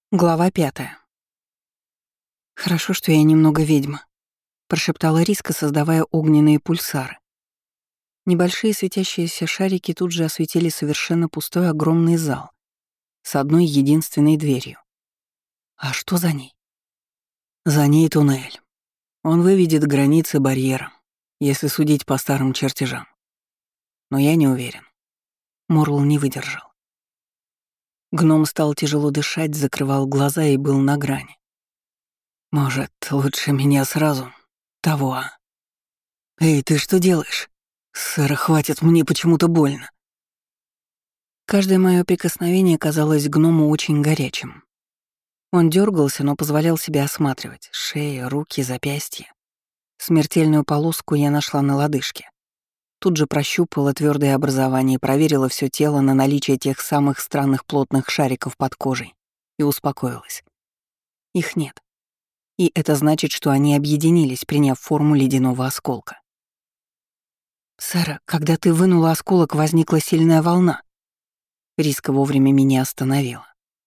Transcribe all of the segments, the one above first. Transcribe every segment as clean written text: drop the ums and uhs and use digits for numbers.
Глава 5. «Хорошо, что я немного ведьма», — прошептала Риска, создавая огненные пульсары. Небольшие светящиеся шарики тут же осветили совершенно пустой огромный зал с одной единственной дверью. А что за ней? За ней туннель. Он выведет границы барьера, если судить по старым чертежам. Но я не уверен. Морл не выдержал. Гном стал тяжело дышать, закрывал глаза и был на грани. «Может, лучше меня сразу? Того, а? Эй, ты что делаешь? Сэра, хватит, мне почему-то больно». Каждое мое прикосновение казалось гному очень горячим. Он дергался, но позволял себе осматривать шею, руки, запястья. Смертельную полоску я нашла на лодыжке. Тут же прощупала твердое образование и проверила все тело на наличие тех самых странных плотных шариков под кожей и успокоилась. Их нет. И это значит, что они объединились, приняв форму ледяного осколка. «Сэра, когда ты вынула осколок, возникла сильная волна». Риска вовремя меня остановила.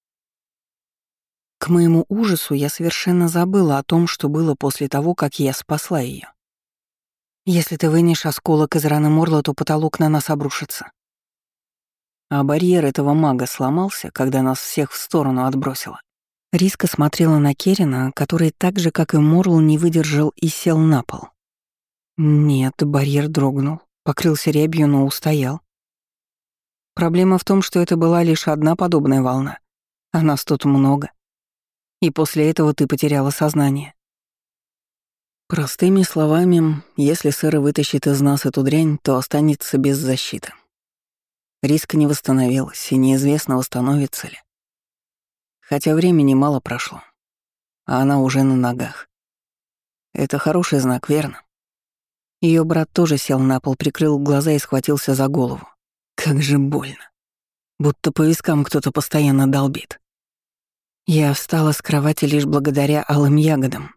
К моему ужасу я совершенно забыла о том, что было после того, как я спасла ее. «Если ты вынешь осколок из раны Морла, то потолок на нас обрушится». А барьер этого мага сломался, когда нас всех в сторону отбросило. Риска смотрела на Керина, который так же, как и Морл, не выдержал и сел на пол. Нет, барьер дрогнул, покрылся рябью, но устоял. Проблема в том, что это была лишь одна подобная волна, а нас тут много. И после этого ты потеряла сознание. Простыми словами, если Сэра вытащит из нас эту дрянь, то останется без защиты. Риска не восстановилась, и неизвестно, восстановится ли. Хотя времени мало прошло, а она уже на ногах. Это хороший знак, верно? Ее брат тоже сел на пол, прикрыл глаза и схватился за голову. Как же больно. Будто по вискам кто-то постоянно долбит. Я встала с кровати лишь благодаря алым ягодам.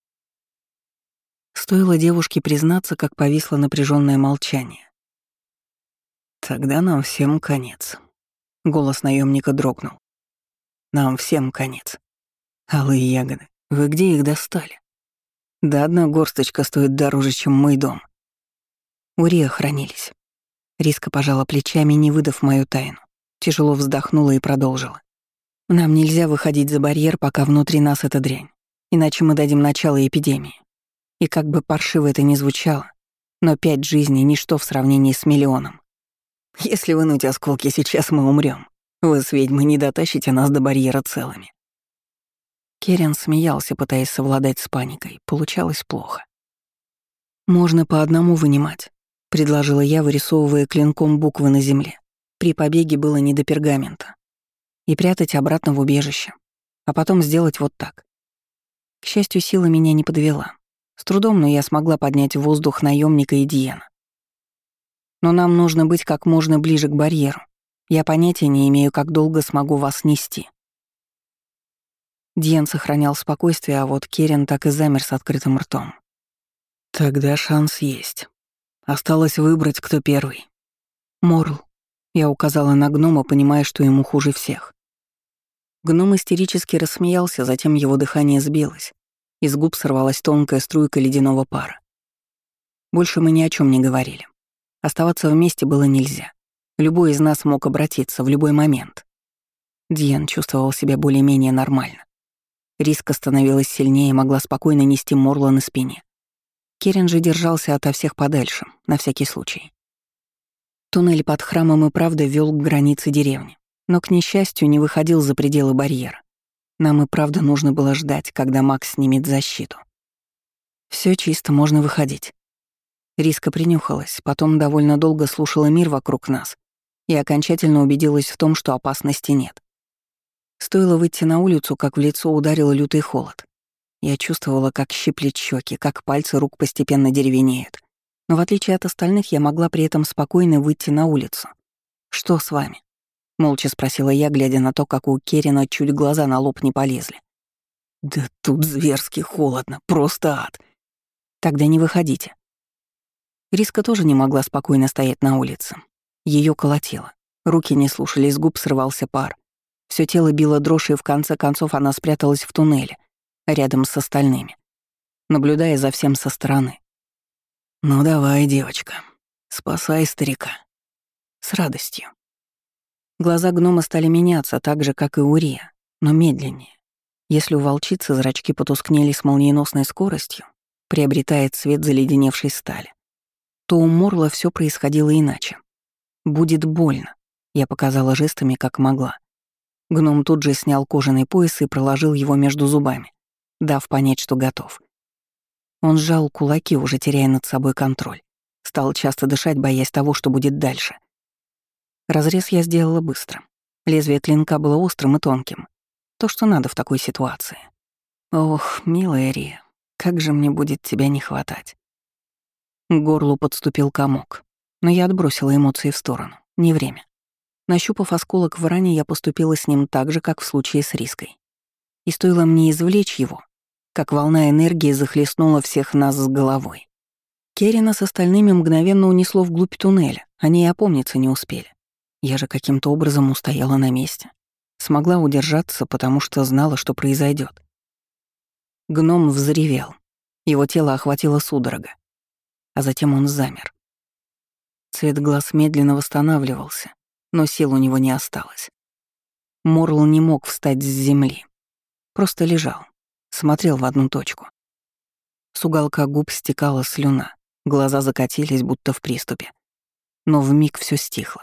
Стоило девушке признаться, как повисло напряженное молчание. Тогда нам всем конец. Голос наемника дрогнул. Нам всем конец. Алые ягоды. Вы где их достали? Да одна горсточка стоит дороже, чем мой дом. У Риа хранились. Риска пожала плечами, не выдав мою тайну. Тяжело вздохнула и продолжила. Нам нельзя выходить за барьер, пока внутри нас эта дрянь. Иначе мы дадим начало эпидемии. И как бы паршиво это ни звучало, но 5 жизней — ничто в сравнении с миллионом. Если вынуть осколки сейчас, мы умрем. Вы с ведьмой не дотащите нас до барьера целыми. Керен смеялся, пытаясь совладать с паникой. Получалось плохо. «Можно по одному вынимать», — предложила я, вырисовывая клинком буквы на земле. При побеге было не до пергамента. И прятать обратно в убежище. А потом сделать вот так. К счастью, сила меня не подвела. С трудом, но я смогла поднять в воздух наемника и Диена. Но нам нужно быть как можно ближе к барьеру. Я понятия не имею, как долго смогу вас нести. Диен сохранял спокойствие, а вот Керен так и замер с открытым ртом. Тогда шанс есть. Осталось выбрать, кто первый. Морл. Я указала на гнома, понимая, что ему хуже всех. Гном истерически рассмеялся, затем его дыхание сбилось. Из губ сорвалась тонкая струйка ледяного пара. Больше мы ни о чем не говорили. Оставаться вместе было нельзя. Любой из нас мог обратиться в любой момент. Диен чувствовал себя более-менее нормально. Риска становилась сильнее и могла спокойно нести Морла на спине. Керен же держался ото всех подальше, на всякий случай. Туннель под храмом и правда вел к границе деревни, но, к несчастью, не выходил за пределы барьера. Нам и правда нужно было ждать, когда Макс снимет защиту. Все чисто, можно выходить. Риска принюхалась, потом довольно долго слушала мир вокруг нас и окончательно убедилась в том, что опасности нет. Стоило выйти на улицу, как в лицо ударил лютый холод. Я чувствовала, как щиплет щеки, как пальцы рук постепенно деревенеют. Но в отличие от остальных, я могла при этом спокойно выйти на улицу. «Что с вами?» — молча спросила я, глядя на то, как у Керина чуть глаза на лоб не полезли. «Да тут зверски холодно, просто ад!» «Тогда не выходите». Риска тоже не могла спокойно стоять на улице. Ее колотило. Руки не слушались, с губ срывался пар. Всё тело било дрожь, и в конце концов она спряталась в туннеле, рядом с остальными, наблюдая за всем со стороны. «Ну давай, девочка, спасай старика». С радостью. Глаза гнома стали меняться так же, как и у Рия, но медленнее. Если у волчицы зрачки потускнели с молниеносной скоростью, приобретая цвет заледеневшей стали, то у Морла всё происходило иначе. «Будет больно», — я показала жестами, как могла. Гном тут же снял кожаный пояс и проложил его между зубами, дав понять, что готов. Он сжал кулаки, уже теряя над собой контроль. Стал часто дышать, боясь того, что будет дальше. Разрез я сделала быстро. Лезвие клинка было острым и тонким. То, что надо в такой ситуации. Ох, милая Рия, как же мне будет тебя не хватать. К горлу подступил комок, но я отбросила эмоции в сторону. Не время. Нащупав осколок в ране, я поступила с ним так же, как в случае с Риской. И стоило мне извлечь его, как волна энергии захлестнула всех нас с головой. Керрина с остальными мгновенно унесло вглубь туннеля, они и опомниться не успели. Я же каким-то образом устояла на месте. Смогла удержаться, потому что знала, что произойдет. Гном взревел. Его тело охватило судорога. А затем он замер. Цвет глаз медленно восстанавливался, но сил у него не осталось. Морл не мог встать с земли. Просто лежал, смотрел в одну точку. С уголка губ стекала слюна, глаза закатились, будто в приступе. Но вмиг все стихло.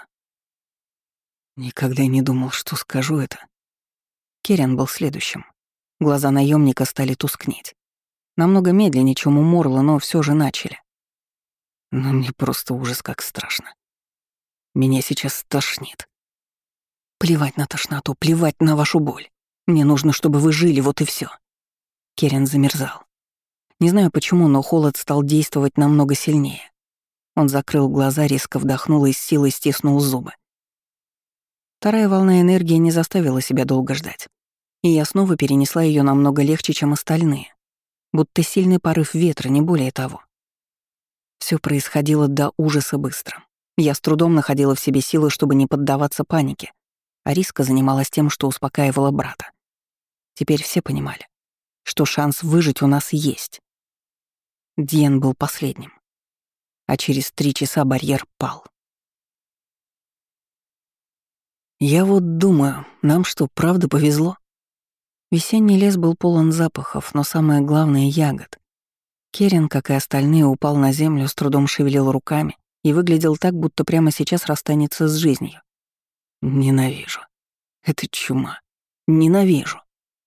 Никогда не думал, что скажу это. Керен был следующим. Глаза наемника стали тускнеть. Намного медленнее, чем у Морла, но все же начали. Но мне просто ужас как страшно. Меня сейчас тошнит. Плевать на тошноту, плевать на вашу боль. Мне нужно, чтобы вы жили, вот и все. Керен замерзал. Не знаю почему, но холод стал действовать намного сильнее. Он закрыл глаза, резко вдохнул и с силой стиснул зубы. Вторая волна энергии не заставила себя долго ждать. И я снова перенесла ее намного легче, чем остальные. Будто сильный порыв ветра, не более того. Все происходило до ужаса быстро. Я с трудом находила в себе силы, чтобы не поддаваться панике, а Риска занималась тем, что успокаивала брата. Теперь все понимали, что шанс выжить у нас есть. Диен был последним, а через 3 часа барьер пал. Я вот думаю, нам что, правда повезло? Весенний лес был полон запахов, но самое главное — ягод. Керен, как и остальные, упал на землю, с трудом шевелил руками и выглядел так, будто прямо сейчас расстанется с жизнью. Ненавижу. Это чума. Ненавижу.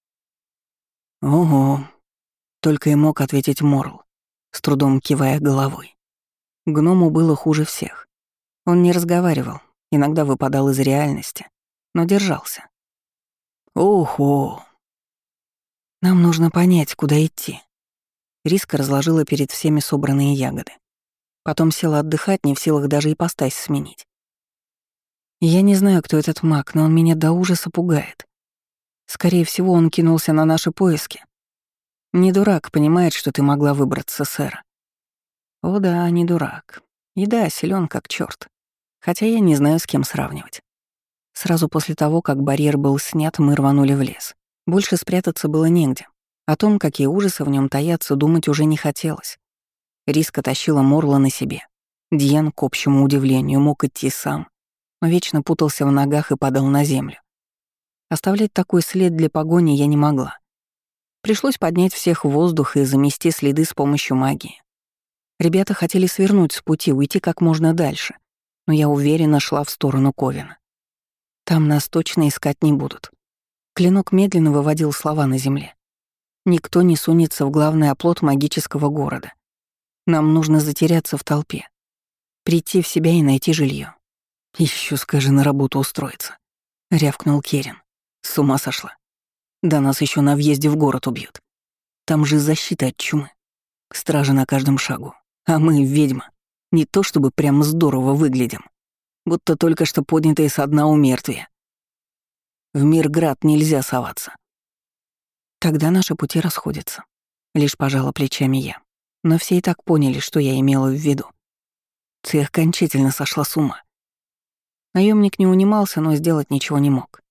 Ого. Только и мог ответить Морл, с трудом кивая головой. Гному было хуже всех. Он не разговаривал, иногда выпадал из реальности, но держался. Охо. Нам нужно понять, куда идти. Риска разложила перед всеми собранные ягоды. Потом села отдыхать, не в силах даже ипостась сменить. Я не знаю, кто этот маг, но он меня до ужаса пугает. Скорее всего, он кинулся на наши поиски. Не дурак, понимает, что ты могла выбраться, сэр. О да, не дурак. И да, силен как черт. Хотя я не знаю, с кем сравнивать. Сразу после того, как барьер был снят, мы рванули в лес. Больше спрятаться было негде. О том, какие ужасы в нем таятся, думать уже не хотелось. Риска тащила Морла на себе. Диен, к общему удивлению, мог идти сам, но вечно путался в ногах и падал на землю. Оставлять такой след для погони я не могла. Пришлось поднять всех в воздух и замести следы с помощью магии. Ребята хотели свернуть с пути, уйти как можно дальше, но я уверенно шла в сторону Ковина. Там нас точно искать не будут. Клинок медленно выводил слова на земле. Никто не сунется в главный оплот магического города. Нам нужно затеряться в толпе, прийти в себя и найти жилье. Еще скажи, на работу устроиться, рявкнул Керен. С ума сошла. Да нас еще на въезде в город убьют. Там же защита от чумы. Стражи на каждом шагу. А мы, ведьма, не то чтобы прям здорово выглядим. Будто только что поднятые со дна у мертвия. В Мирград нельзя соваться. Тогда наши пути расходятся. Лишь пожала плечами я. Но все и так поняли, что я имела в виду. Ты окончательно сошла с ума. Наемник не унимался, но сделать ничего не мог.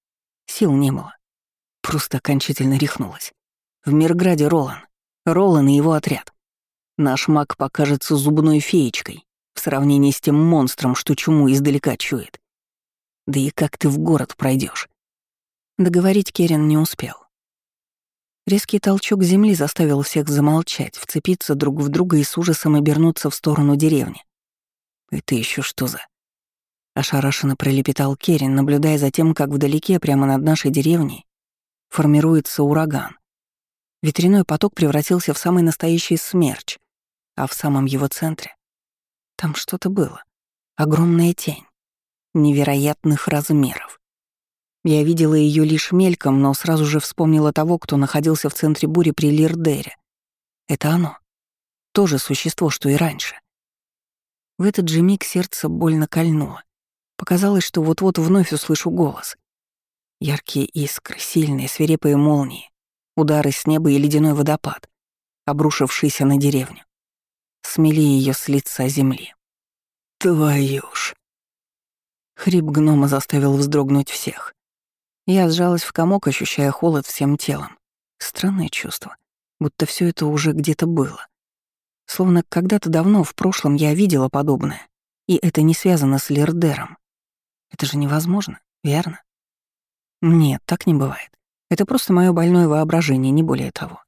Сил не было. Просто окончательно рехнулась. В Мирграде Ролан. Ролан и его отряд. Наш маг покажется зубной феечкой в сравнении с тем монстром, что чуму издалека чует. Да и как ты в город пройдешь? Договорить Керен не успел. Резкий толчок земли заставил всех замолчать, вцепиться друг в друга и с ужасом обернуться в сторону деревни. «Это еще что за...» Ошарашенно пролепетал Керен, наблюдая за тем, как вдалеке, прямо над нашей деревней, формируется ураган. Ветряной поток превратился в самый настоящий смерч, а в самом его центре там что-то было. Огромная тень. Невероятных размеров. Я видела ее лишь мельком, но сразу же вспомнила того, кто находился в центре бури при Лирдере. Это оно. То же существо, что и раньше. В этот же миг сердце больно кольнуло. Показалось, что вот-вот вновь услышу голос. Яркие искры, сильные, свирепые молнии, удары с неба и ледяной водопад, обрушившийся на деревню. Смели ее с лица земли. Твою ж! Хрип гнома заставил вздрогнуть всех. Я сжалась в комок, ощущая холод всем телом. Странное чувство, будто все это уже где-то было. Словно когда-то давно, в прошлом, я видела подобное, и это не связано с Лирдером. Это же невозможно, верно? Нет, так не бывает. Это просто мое больное воображение, не более того.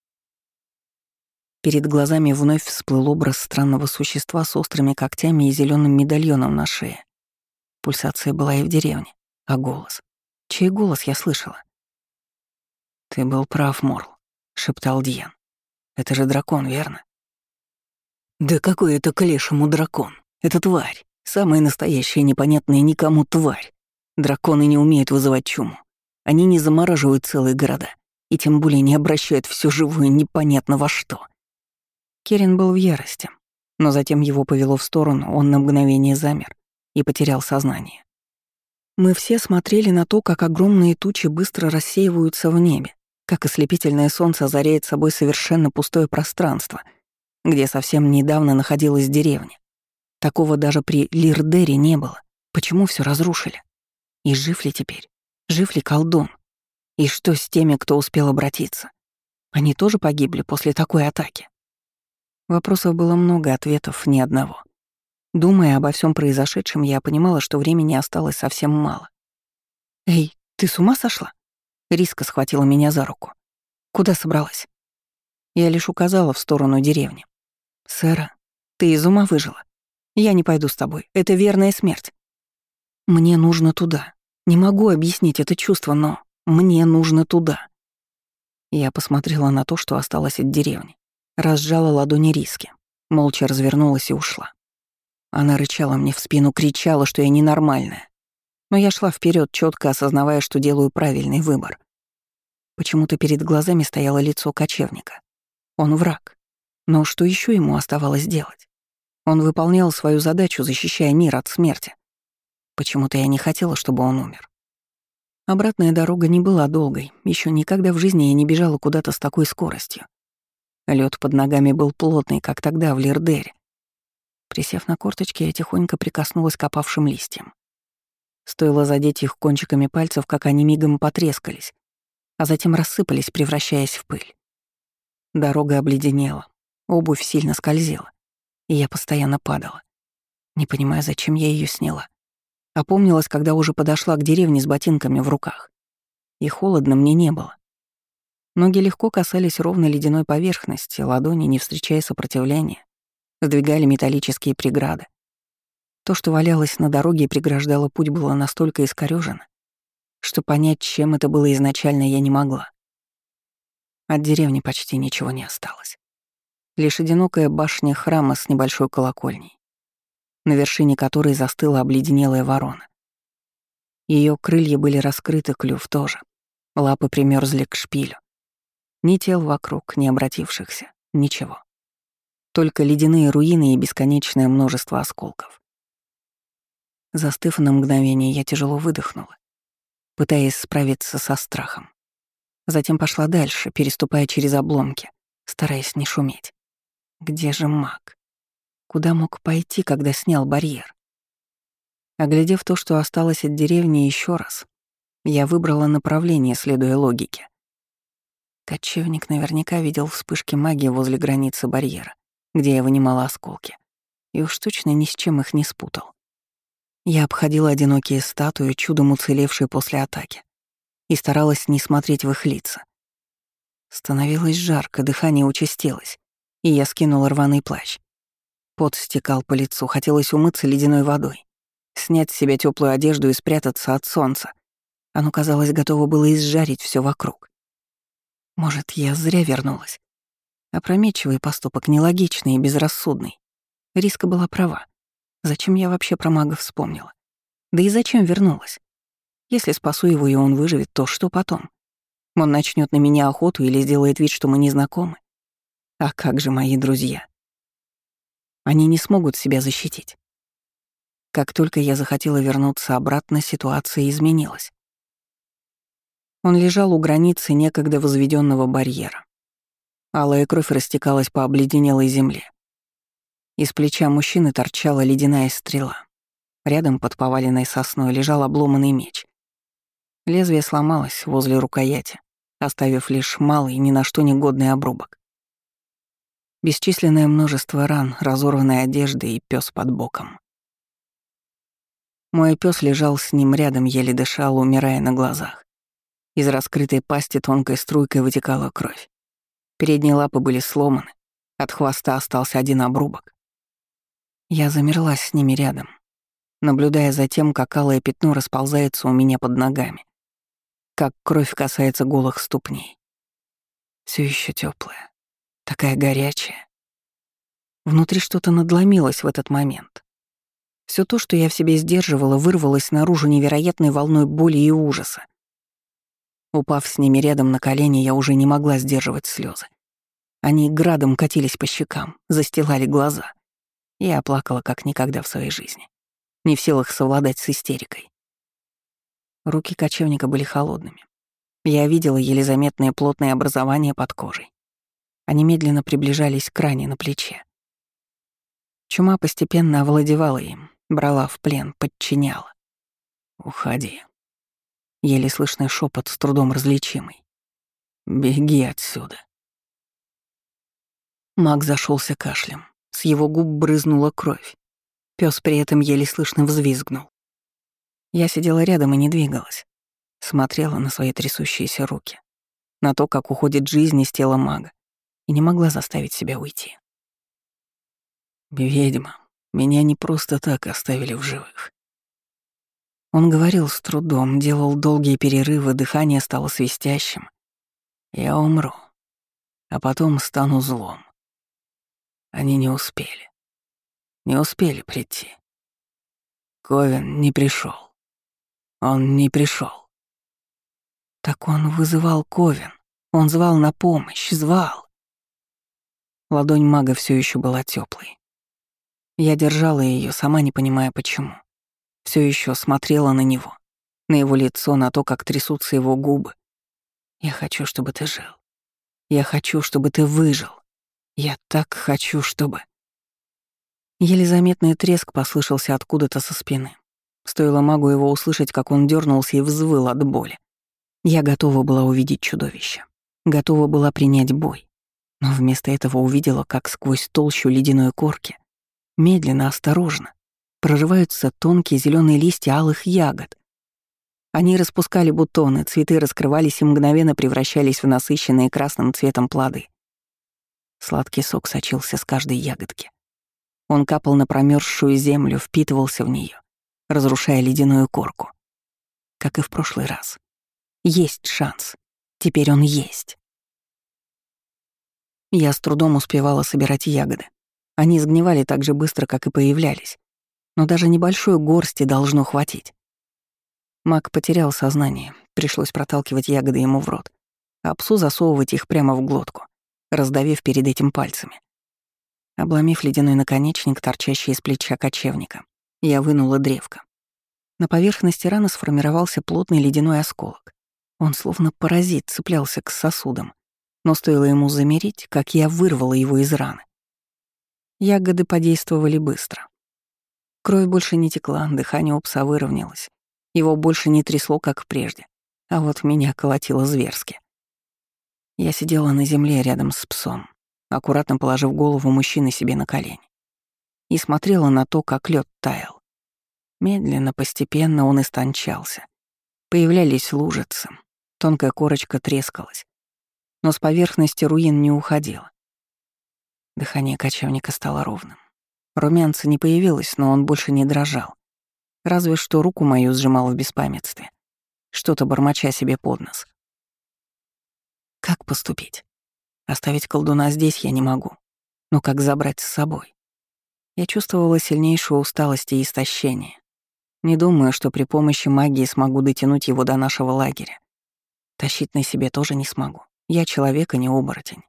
Перед глазами вновь всплыл образ странного существа с острыми когтями и зеленым медальоном на шее. Пульсация была и в деревне. А голос? Чей голос я слышала? «Ты был прав, Морл», — шептал Дьен. «Это же дракон, верно?» «Да какой это к лешему дракон? Это тварь. Самая настоящая, непонятная никому тварь. Драконы не умеют вызывать чуму. Они не замораживают целые города. И тем более не обращают все живое непонятно во что». Керен был в ярости, но затем его повело в сторону, он на мгновение замер и потерял сознание. Мы все смотрели на то, как огромные тучи быстро рассеиваются в небе, как ослепительное солнце озаряет собой совершенно пустое пространство, где совсем недавно находилась деревня. Такого даже при Лирдере не было. Почему все разрушили? И жив ли теперь? Жив ли колдун? И что с теми, кто успел обратиться? Они тоже погибли после такой атаки? Вопросов было много, ответов ни одного. Думая обо всем произошедшем, я понимала, что времени осталось совсем мало. «Эй, ты с ума сошла?» Риска схватила меня за руку. «Куда собралась?» Я лишь указала в сторону деревни. «Сэра, ты из ума выжила? Я не пойду с тобой, это верная смерть. Мне нужно туда. Не могу объяснить это чувство, но мне нужно туда». Я посмотрела на то, что осталось от деревни. Разжала ладони Риски, молча развернулась и ушла. Она рычала мне в спину, кричала, что я ненормальная. Но я шла вперед, четко осознавая, что делаю правильный выбор. Почему-то перед глазами стояло лицо кочевника. Он враг. Но что еще ему оставалось делать? Он выполнял свою задачу, защищая мир от смерти. Почему-то я не хотела, чтобы он умер. Обратная дорога не была долгой. Еще никогда в жизни я не бежала куда-то с такой скоростью. Лед под ногами был плотный, как тогда в Лирдере. Присев на корточки, я тихонько прикоснулась к опавшим листьям. Стоило задеть их кончиками пальцев, как они мигом потрескались, а затем рассыпались, превращаясь в пыль. Дорога обледенела, обувь сильно скользила, и я постоянно падала, не понимая, зачем я ее сняла. Опомнилась, когда уже подошла к деревне с ботинками в руках. И холодно мне не было. Ноги легко касались ровной ледяной поверхности, ладони, не встречая сопротивления, сдвигали металлические преграды. То, что валялось на дороге и преграждало путь, было настолько искорёжено, что понять, чем это было изначально, я не могла. От деревни почти ничего не осталось. Лишь одинокая башня храма с небольшой колокольней, на вершине которой застыла обледенелая ворона. Ее крылья были раскрыты, клюв тоже. Лапы примерзли к шпилю. Ни тел вокруг, ни обратившихся, ничего. Только ледяные руины и бесконечное множество осколков. Застыв на мгновение, я тяжело выдохнула, пытаясь справиться со страхом. Затем пошла дальше, переступая через обломки, стараясь не шуметь. Где же маг? Куда мог пойти, когда снял барьер? Оглядев то, что осталось от деревни еще раз, Я выбрала направление, следуя логике. Кочевник наверняка видел вспышки магии возле границы барьера, где я вынимала осколки, и уж точно ни с чем их не спутал. Я обходила одинокие статуи, чудом уцелевшие после атаки, и старалась не смотреть в их лица. Становилось жарко, дыхание участилось, и я скинула рваный плащ. Пот стекал по лицу, хотелось умыться ледяной водой, снять с себя теплую одежду и спрятаться от солнца. Оно, казалось, готово было изжарить все вокруг. Может, я зря вернулась. Опрометчивый поступок, нелогичный и безрассудный. Риска была права. Зачем я вообще про мага вспомнила? Да и зачем вернулась? Если спасу его и он выживет, то что потом? Он начнет на меня охоту или сделает вид, что мы не знакомы? А как же мои друзья? Они не смогут себя защитить. Как только я захотела вернуться обратно, ситуация изменилась. Он лежал у границы некогда возведенного барьера. Алая кровь растекалась по обледенелой земле. Из плеча мужчины торчала ледяная стрела. Рядом под поваленной сосной лежал обломанный меч. Лезвие сломалось возле рукояти, оставив лишь малый, ни на что не годный обрубок. Бесчисленное множество ран, разорванной одежды и пёс под боком. Мой пёс лежал с ним рядом, еле дышал, умирая на глазах. Из раскрытой пасти тонкой струйкой вытекала кровь. Передние лапы были сломаны, от хвоста остался один обрубок. Я замерла с ними рядом, наблюдая за тем, как алое пятно расползается у меня под ногами, как кровь касается голых ступней. Все еще теплая, такая горячая. Внутри что-то надломилось в этот момент. Все то, что я в себе сдерживала, вырвалось наружу невероятной волной боли и ужаса. Упав с ними рядом на колени, я уже не могла сдерживать слезы. Они градом катились по щекам, застилали глаза. Я плакала как никогда в своей жизни, не в силах совладать с истерикой. Руки кочевника были холодными. Я видела еле заметные плотные образования под кожей. Они медленно приближались к ране на плече. Чума постепенно овладевала им, брала в плен, подчиняла. «Уходи». Еле слышный шепот, с трудом различимый. «Беги отсюда». Маг зашелся кашлем. С его губ брызнула кровь. Пёс при этом еле слышно взвизгнул. Я сидела рядом и не двигалась. Смотрела на свои трясущиеся руки, на то, как уходит жизнь из тела мага, и не могла заставить себя уйти. «Ведьма, меня не просто так оставили в живых». Он говорил с трудом, делал долгие перерывы, дыхание стало свистящим. «Я умру, а потом стану злом». Они не успели. Не успели прийти. Ковен не пришел. Он не пришел. Так он вызывал Ковен. Он звал на помощь, звал. Ладонь мага все еще была теплой. Я держала ее, сама не понимая почему. Все еще смотрела на него, на его лицо, на то, как трясутся его губы. Я хочу, чтобы ты жил. Я хочу, чтобы ты выжил. Я так хочу, чтобы... Еле заметный треск послышался откуда-то со спины. Стоило магу его услышать, как он дернулся и взвыл от боли. Я готова была увидеть чудовище. Готова была принять бой. Но вместо этого увидела, как сквозь толщу ледяной корки, медленно, осторожно, прорываются тонкие зеленые листья алых ягод. Они распускали бутоны, цветы раскрывались и мгновенно превращались в насыщенные красным цветом плоды. Сладкий сок сочился с каждой ягодки. Он капал на промерзшую землю, впитывался в нее, разрушая ледяную корку. Как и в прошлый раз. Есть шанс. Теперь он есть. Я с трудом успевала собирать ягоды. Они сгнивали так же быстро, как и появлялись. Но даже небольшой горсти должно хватить. Маг потерял сознание. Пришлось проталкивать ягоды ему в рот, а псу засовывать их прямо в глотку, раздавив перед этим пальцами. Обломив ледяной наконечник, торчащий из плеча кочевника, я вынула древко. На поверхности раны сформировался плотный ледяной осколок. Он словно паразит цеплялся к сосудам, но стоило ему замереть, как я вырвала его из раны. Ягоды подействовали быстро. Кровь больше не текла, дыхание у пса выровнялось. Его больше не трясло, как прежде, а вот меня колотило зверски. Я сидела на земле рядом с псом, аккуратно положив голову мужчины себе на колени, и смотрела на то, как лед таял. Медленно, постепенно он истончался. Появлялись лужицы, тонкая корочка трескалась, но с поверхности руин не уходило. Дыхание кочевника стало ровным. Румянца не появилось, но он больше не дрожал. Разве что руку мою сжимал в беспамятстве, что-то бормоча себе под нос. Как поступить? Оставить колдуна здесь я не могу. Но как забрать с собой? Я чувствовала сильнейшую усталость и истощение. Не думаю, что при помощи магии смогу дотянуть его до нашего лагеря. Тащить на себе тоже не смогу. Я человек, а не оборотень.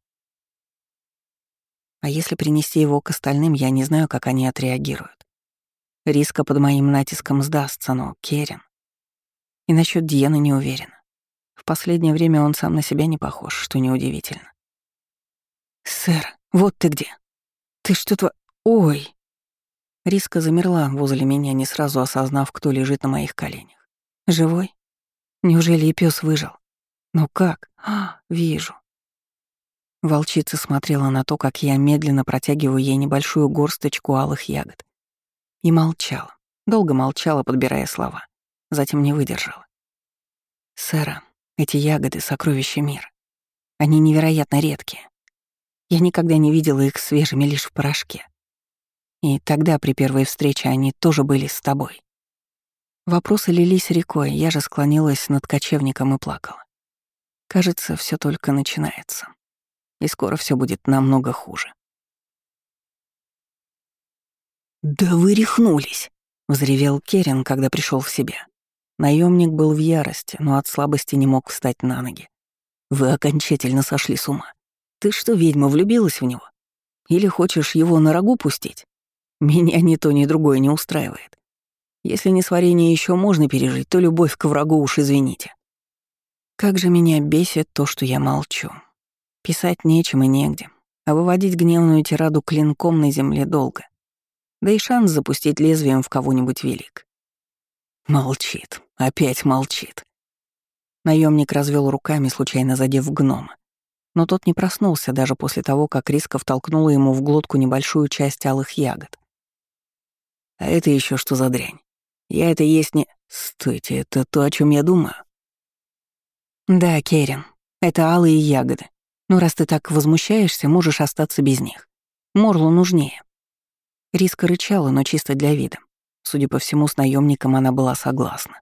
А если принести его к остальным, я не знаю, как они отреагируют. Риска под моим натиском сдастся, но Керен. И насчет Дианы не уверена. В последнее время он сам на себя не похож, что неудивительно. «Сэр, вот ты где! Ты что-то... Ой!» Риска замерла возле меня, не сразу осознав, кто лежит на моих коленях. «Живой? Неужели и пёс выжил? Ну как? Вижу». Волчица смотрела на то, как я медленно протягиваю ей небольшую горсточку алых ягод. И молчала. Долго молчала, подбирая слова. Затем не выдержала. «Сэра, эти ягоды — сокровища мира. Они невероятно редкие. Я никогда не видела их свежими лишь в порошке. И тогда, при первой встрече, они тоже были с тобой». Вопросы лились рекой, я же склонилась над кочевником и плакала. Кажется, все только начинается. И скоро все будет намного хуже. «Да вы рехнулись!» — взревел Керен, когда пришел в себя. Наемник был в ярости, но от слабости не мог встать на ноги. «Вы окончательно сошли с ума. Ты что, ведьма, влюбилась в него? Или хочешь его на рогу пустить? Меня ни то, ни другое не устраивает. Если несварение еще можно пережить, то любовь к врагу уж извините. Как же меня бесит то, что я молчу. Писать нечем и негде, а выводить гневную тираду клинком на земле долго. Да и шанс запустить лезвием в кого-нибудь велик. Молчит, опять молчит. Наемник развел руками, случайно задев гнома. Но тот не проснулся даже после того, как Риска втолкнула ему в глотку небольшую часть алых ягод. А это еще что за дрянь? Я это есть не... Стойте, это то, о чем я думаю? Да, Керен, это алые ягоды. Но раз ты так возмущаешься, можешь остаться без них. Морлу нужнее. Риска рычала, но чисто для вида. Судя по всему, с наемником она была согласна.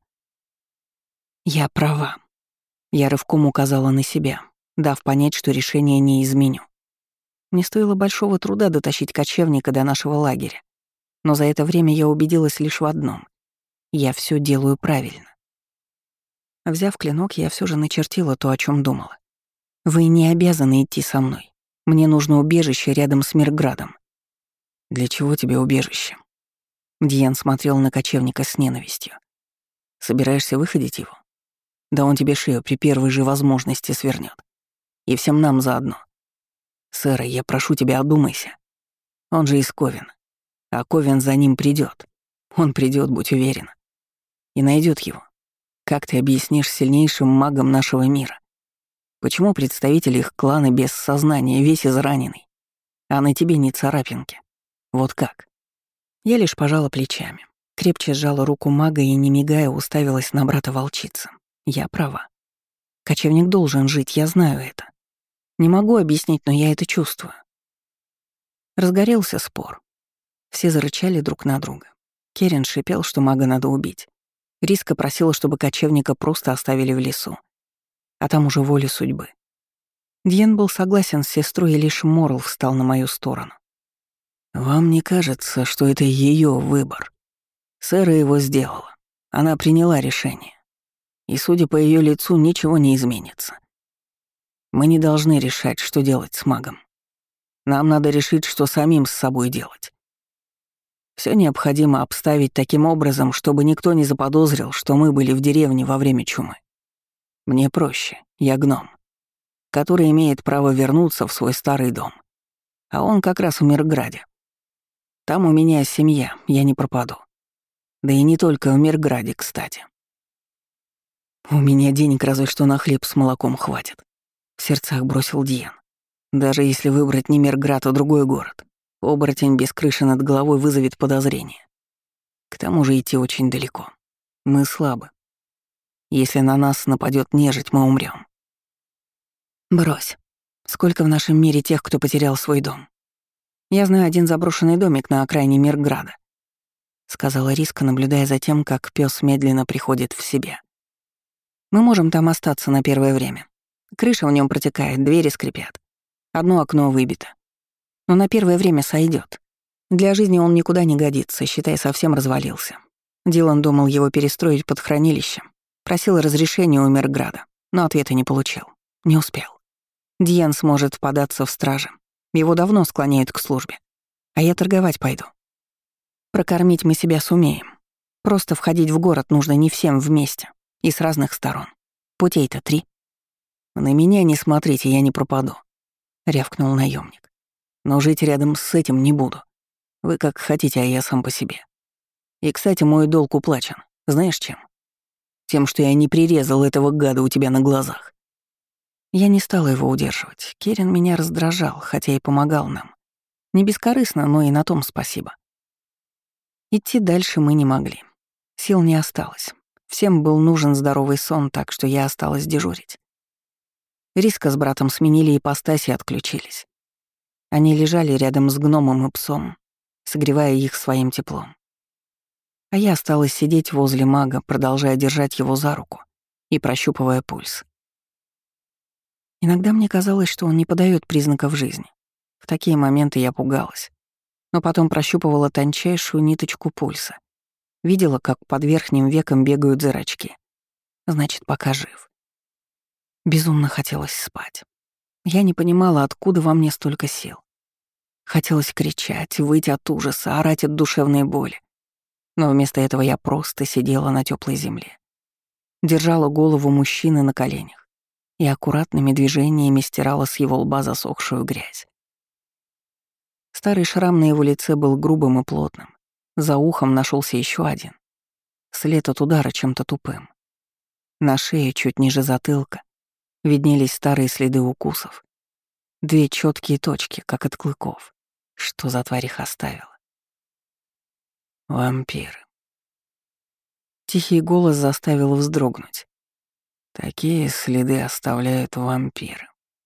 Я права. Я рывком указала на себя, дав понять, что решение не изменю. Не стоило большого труда дотащить кочевника до нашего лагеря. Но за это время я убедилась лишь в одном. Я все делаю правильно. Взяв клинок, я все же начертила то, о чем думала. Вы не обязаны идти со мной. Мне нужно убежище рядом с Мирградом. Для чего тебе убежище? Диан смотрел на кочевника с ненавистью. Собираешься выходить его? Да он тебе шею при первой же возможности свернет. И всем нам заодно. Сэр, я прошу тебя, одумайся. Он же из Ковен. А Ковен за ним придет. Он придет, будь уверен. И найдет его. Как ты объяснишь сильнейшим магам нашего мира? Почему представитель их клана без сознания, весь израненный, а на тебе ни царапинки? Вот как? Я лишь пожала плечами, крепче сжала руку мага и, не мигая, уставилась на брата волчицы. Я права. Кочевник должен жить, я знаю это. Не могу объяснить, но я это чувствую. Разгорелся спор. Все зарычали друг на друга. Керен шипел, что мага надо убить. Риска просила, чтобы кочевника просто оставили в лесу. А там уже воля судьбы. Дьен был согласен с сестрой, и лишь Морл встал на мою сторону. «Вам не кажется, что это ее выбор? Сэра его сделала. Она приняла решение. И, судя по ее лицу, ничего не изменится. Мы не должны решать, что делать с магом. Нам надо решить, что самим с собой делать. Все необходимо обставить таким образом, чтобы никто не заподозрил, что мы были в деревне во время чумы. Мне проще, я гном, который имеет право вернуться в свой старый дом. А он как раз в Мирграде. Там у меня семья, я не пропаду. Да и не только в Мирграде, кстати. У меня денег разве что на хлеб с молоком хватит. В сердцах бросил Диан. Даже если выбрать не Мирград, а другой город, оборотень без крыши над головой вызовет подозрение. К тому же идти очень далеко. Мы слабы. Если на нас нападет нежить, мы умрем. Брось. Сколько в нашем мире тех, кто потерял свой дом? Я знаю один заброшенный домик на окраине Мирграда, сказала Риска, наблюдая за тем, как пес медленно приходит в себя. Мы можем там остаться на первое время. Крыша в нем протекает, двери скрипят. Одно окно выбито. Но на первое время сойдет. Для жизни он никуда не годится, считай, совсем развалился. Дилан думал его перестроить под хранилище. Просил разрешения у Мирграда, но ответа не получил. Не успел. Диан сможет податься в страже. Его давно склоняют к службе. А я торговать пойду. Прокормить мы себя сумеем. Просто входить в город нужно не всем вместе и с разных сторон. Путей-то 3. На меня не смотрите, я не пропаду, рявкнул наемник. Но жить рядом с этим не буду. Вы как хотите, а я сам по себе. И, кстати, мой долг уплачен. Знаешь чем? Тем, что я не прирезал этого гада у тебя на глазах. Я не стала его удерживать. Керен меня раздражал, хотя и помогал нам. Не бескорыстно, но и на том спасибо. Идти дальше мы не могли. Сил не осталось. Всем был нужен здоровый сон, так что я осталась дежурить. Риска с братом сменили ипостаси и отключились. Они лежали рядом с гномом и псом, согревая их своим теплом. А я осталась сидеть возле мага, продолжая держать его за руку и прощупывая пульс. Иногда мне казалось, что он не подает признаков жизни. В такие моменты я пугалась. Но потом прощупывала тончайшую ниточку пульса. Видела, как под верхним веком бегают зрачки. Значит, пока жив. Безумно хотелось спать. Я не понимала, откуда во мне столько сил. Хотелось кричать, выть от ужаса, орать от душевной боли. Но вместо этого я просто сидела на теплой земле. Держала голову мужчины на коленях и аккуратными движениями стирала с его лба засохшую грязь. Старый шрам на его лице был грубым и плотным. За ухом нашелся еще один. След от удара чем-то тупым. На шее, чуть ниже затылка, виднелись старые следы укусов. 2 четкие точки, как от клыков. Что за тварь их оставила? Вампиры. Тихий голос заставил вздрогнуть. Такие следы оставляют вампиры.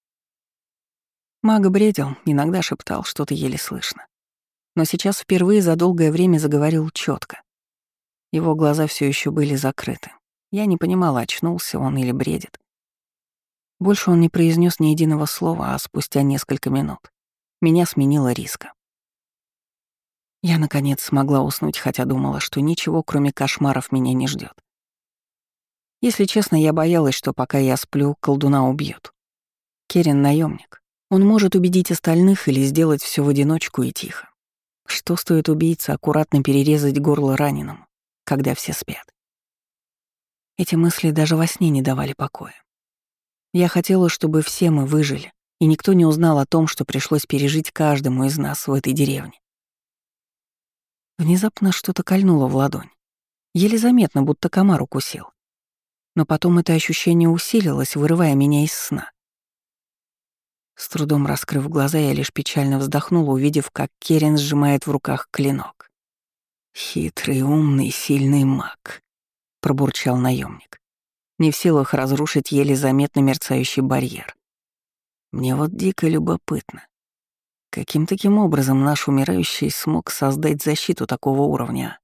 Мага бредил, иногда шептал что-то еле слышно. Но сейчас впервые за долгое время заговорил четко. Его глаза все еще были закрыты. Я не понимала, очнулся он или бредит. Больше он не произнес ни единого слова, а спустя несколько минут меня сменила Риска. Я, наконец, смогла уснуть, хотя думала, что ничего, кроме кошмаров, меня не ждет. Если честно, я боялась, что пока я сплю, колдуна убьют. Керен — наемник. Он может убедить остальных или сделать все в одиночку и тихо. Что стоит убийце аккуратно перерезать горло раненому, когда все спят? Эти мысли даже во сне не давали покоя. Я хотела, чтобы все мы выжили, и никто не узнал о том, что пришлось пережить каждому из нас в этой деревне. Внезапно что-то кольнуло в ладонь. Еле заметно, будто комар укусил. Но потом это ощущение усилилось, вырывая меня из сна. С трудом раскрыв глаза, я лишь печально вздохнула, увидев, как Керен сжимает в руках клинок. «Хитрый, умный, сильный маг», — пробурчал наемник, не в силах разрушить еле заметно мерцающий барьер. «Мне вот дико любопытно, каким таким образом наш умирающий смог создать защиту такого уровня?»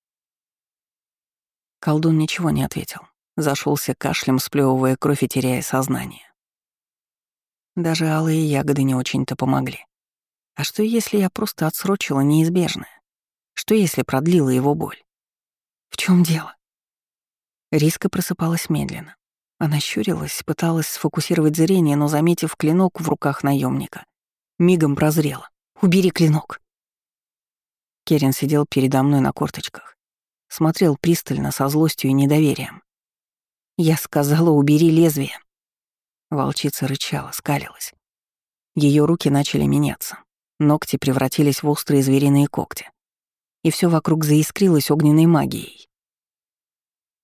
Колдун ничего не ответил, зашелся кашлем, сплёвывая кровь и теряя сознание. Даже алые ягоды не очень-то помогли. А что если я просто отсрочила неизбежное? Что если продлила его боль? В чем дело? Риска просыпалась медленно. Она щурилась, пыталась сфокусировать зрение, но, заметив клинок в руках наемника, мигом прозрела. «Убери клинок!» Керен сидел передо мной на корточках. Смотрел пристально, со злостью и недоверием. Я сказала: «Убери лезвие!» Волчица рычала, скалилась. Ее руки начали меняться. Ногти превратились в острые звериные когти. И все вокруг заискрилось огненной магией.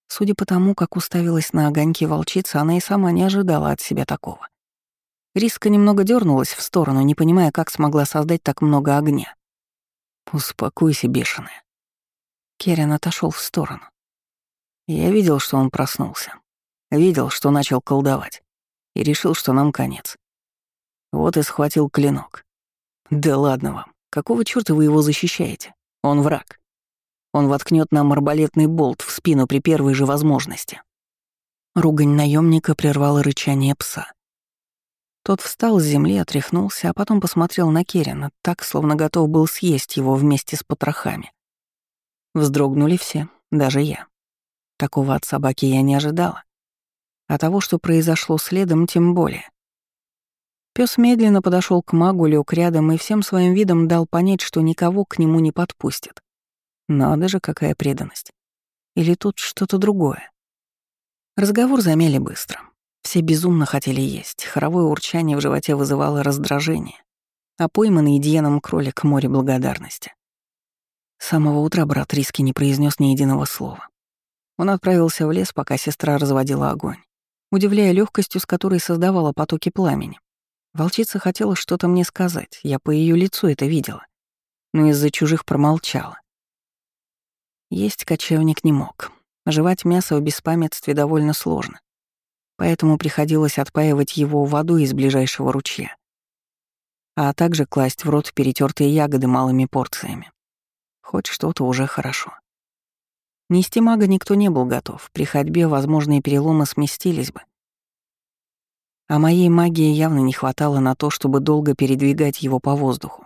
Судя по тому, как уставилась на огоньки волчица, она и сама не ожидала от себя такого. Риска немного дернулась в сторону, не понимая, как смогла создать так много огня. «Успокойся, бешеная». Керен отошел в сторону. Я видел, что он проснулся. Видел, что начал колдовать. И решил, что нам конец. Вот и схватил клинок. Да ладно вам. Какого чёрта вы его защищаете? Он враг. Он воткнёт нам арбалетный болт в спину при первой же возможности. Ругань наёмника прервала рычание пса. Тот встал с земли, отряхнулся, а потом посмотрел на Керена, так, словно готов был съесть его вместе с потрохами. Вздрогнули все, даже я. Такого от собаки я не ожидала. А того, что произошло следом, тем более. Пёс медленно подошёл к магу, лёг рядом и всем своим видом дал понять, что никого к нему не подпустит. Надо же, какая преданность. Или тут что-то другое. Разговор замяли быстро. Все безумно хотели есть, хоровое урчание в животе вызывало раздражение, а пойманный Диеном кролик — море благодарности. С самого утра брат Риски не произнес ни единого слова. Он отправился в лес, пока сестра разводила огонь, удивляя легкостью, с которой создавала потоки пламени. Волчица хотела что-то мне сказать, я по ее лицу это видела, но из-за чужих промолчала. Есть кочевник не мог. Жевать мясо в беспамятстве довольно сложно, поэтому приходилось отпаивать его водой из ближайшего ручья, а также класть в рот перетертые ягоды малыми порциями. Хоть что-то уже хорошо. Нести мага никто не был готов, при ходьбе возможные переломы сместились бы. А моей магии явно не хватало на то, чтобы долго передвигать его по воздуху.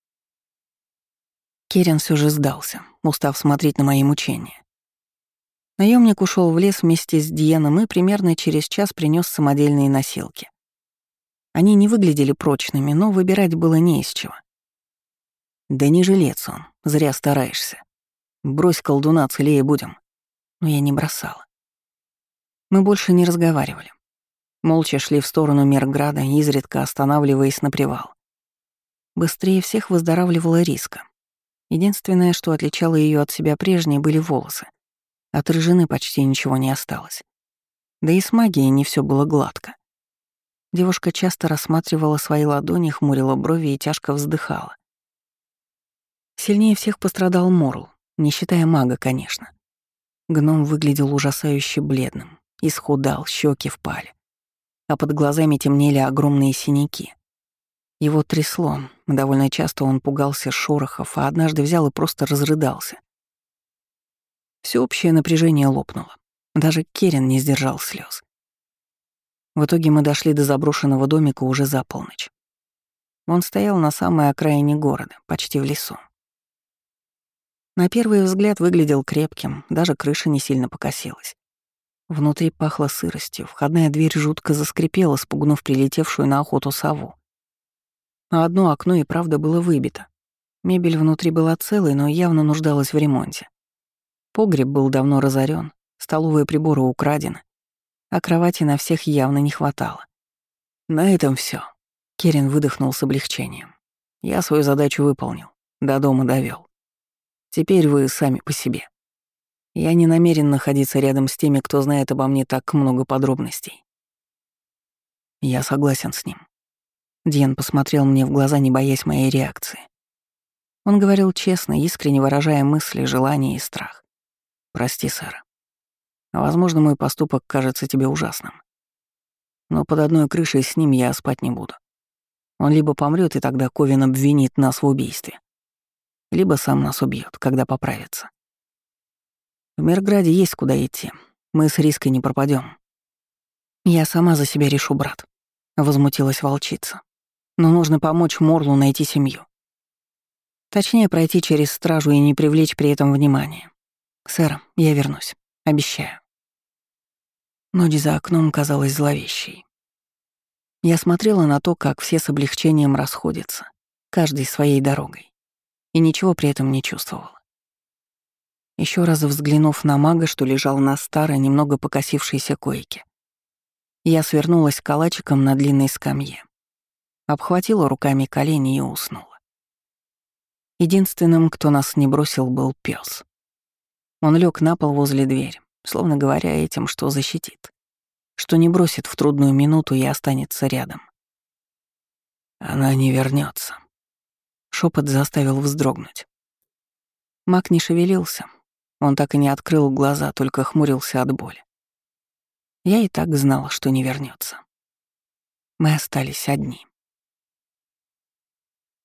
Керен все же сдался, устав смотреть на мои мучения. Наемник ушел в лес вместе с Диеном и примерно через час принес самодельные носилки. Они не выглядели прочными, но выбирать было не из чего. Да не жилец он, зря стараешься. Брось колдуна, целее будем. Но я не бросала. Мы больше не разговаривали. Молча шли в сторону Мирграда, изредка останавливаясь на привал. Быстрее всех выздоравливала Риска. Единственное, что отличало ее от себя прежней, были волосы. От рыжины почти ничего не осталось. Да и с магией не все было гладко. Девушка часто рассматривала свои ладони, хмурила брови и тяжко вздыхала. Сильнее всех пострадал Морл, не считая мага, конечно. Гном выглядел ужасающе бледным, исхудал, щеки впали, а под глазами темнели огромные синяки. Его трясло, довольно часто он пугался шорохов, а однажды взял и просто разрыдался. Всеобщее напряжение лопнуло. Даже Керен не сдержал слез. В итоге мы дошли до заброшенного домика уже за полночь. Он стоял на самой окраине города, почти в лесу. На первый взгляд выглядел крепким, даже крыша не сильно покосилась. Внутри пахло сыростью, входная дверь жутко заскрипела, спугнув прилетевшую на охоту сову. А одно окно и правда было выбито. Мебель внутри была целой, но явно нуждалась в ремонте. Погреб был давно разорен, столовые приборы украдены, а кровати на всех явно не хватало. На этом все. Керен выдохнул с облегчением. Я свою задачу выполнил, до дома довел. Теперь вы сами по себе. Я не намерен находиться рядом с теми, кто знает обо мне так много подробностей. Я согласен с ним. Диен посмотрел мне в глаза, не боясь моей реакции. Он говорил честно, искренне выражая мысли, желания и страх. «Прости, сэр. Возможно, мой поступок кажется тебе ужасным. Но под одной крышей с ним я спать не буду. Он либо помрет, и тогда Ковен обвинит нас в убийстве, либо сам нас убьет, когда поправится. В Мирграде есть куда идти. Мы с Риской не пропадем. Я сама за себя решу, брат», — возмутилась волчица. «Но нужно помочь Морлу найти семью. Точнее, пройти через стражу и не привлечь при этом внимания. Сэр, я вернусь. Обещаю». Ночь за окном казалась зловещей. Я смотрела на то, как все с облегчением расходятся, каждый своей дорогой, и ничего при этом не чувствовала. Еще раз взглянув на мага, что лежал на старой, немного покосившейся койке, я свернулась калачиком на длинной скамье, обхватила руками колени и уснула. Единственным, кто нас не бросил, был пёс. Он лег на пол возле двери, словно говоря этим, что защитит, что не бросит в трудную минуту и останется рядом. «Она не вернется. Шепот заставил вздрогнуть. Мак не шевелился. Он так и не открыл глаза, только хмурился от боли. Я и так знала, что не вернется. Мы остались одни.